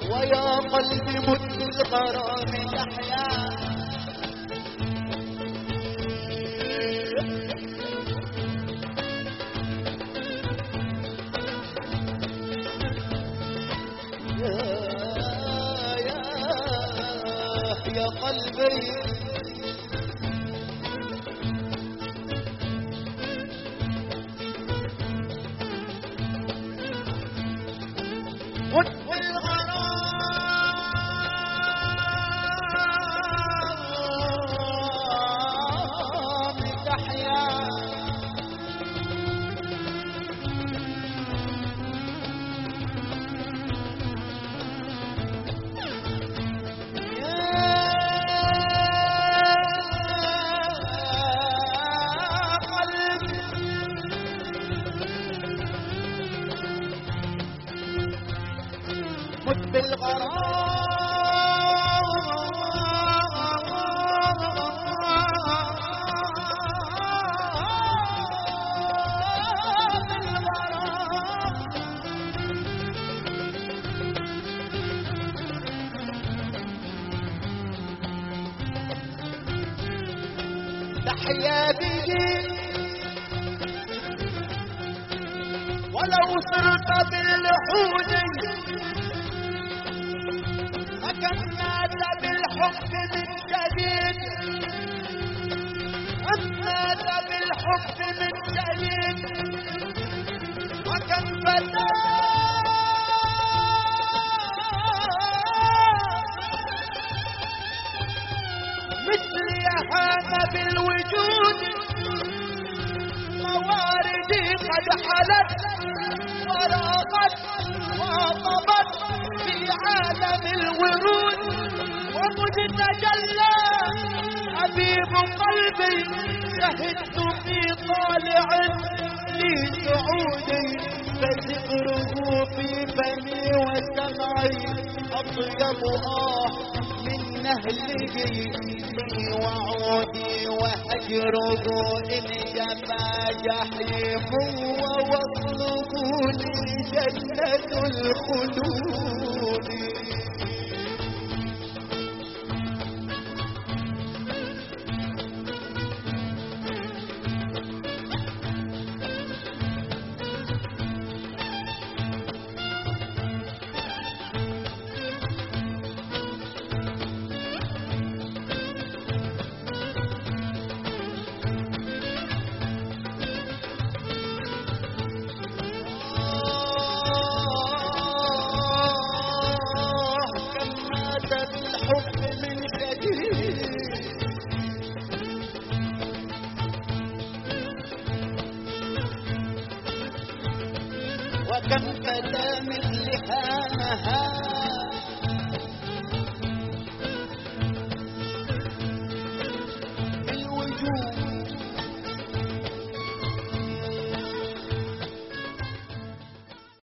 ويا قلبي مت الغرام تحيا. يا قلبي مت الغرام تحيا. مت تحيا به ولو صرت بالحوض فكم مات بالحب من جديد. كم مات بالحب من جديد وكم فتى مثلي هان بالوجود. مواردي قد حلت وراقت وطبت في عالم الورود. وقد تجلى حبيب قلبي شهدت في طالع لي سعودي. فذكره في فمي وسمعي أطيب من نهله لي وعودي. وهجره إن جفا جحيم ووصله لي جنة الخلود. وكم فتى مثلها نهى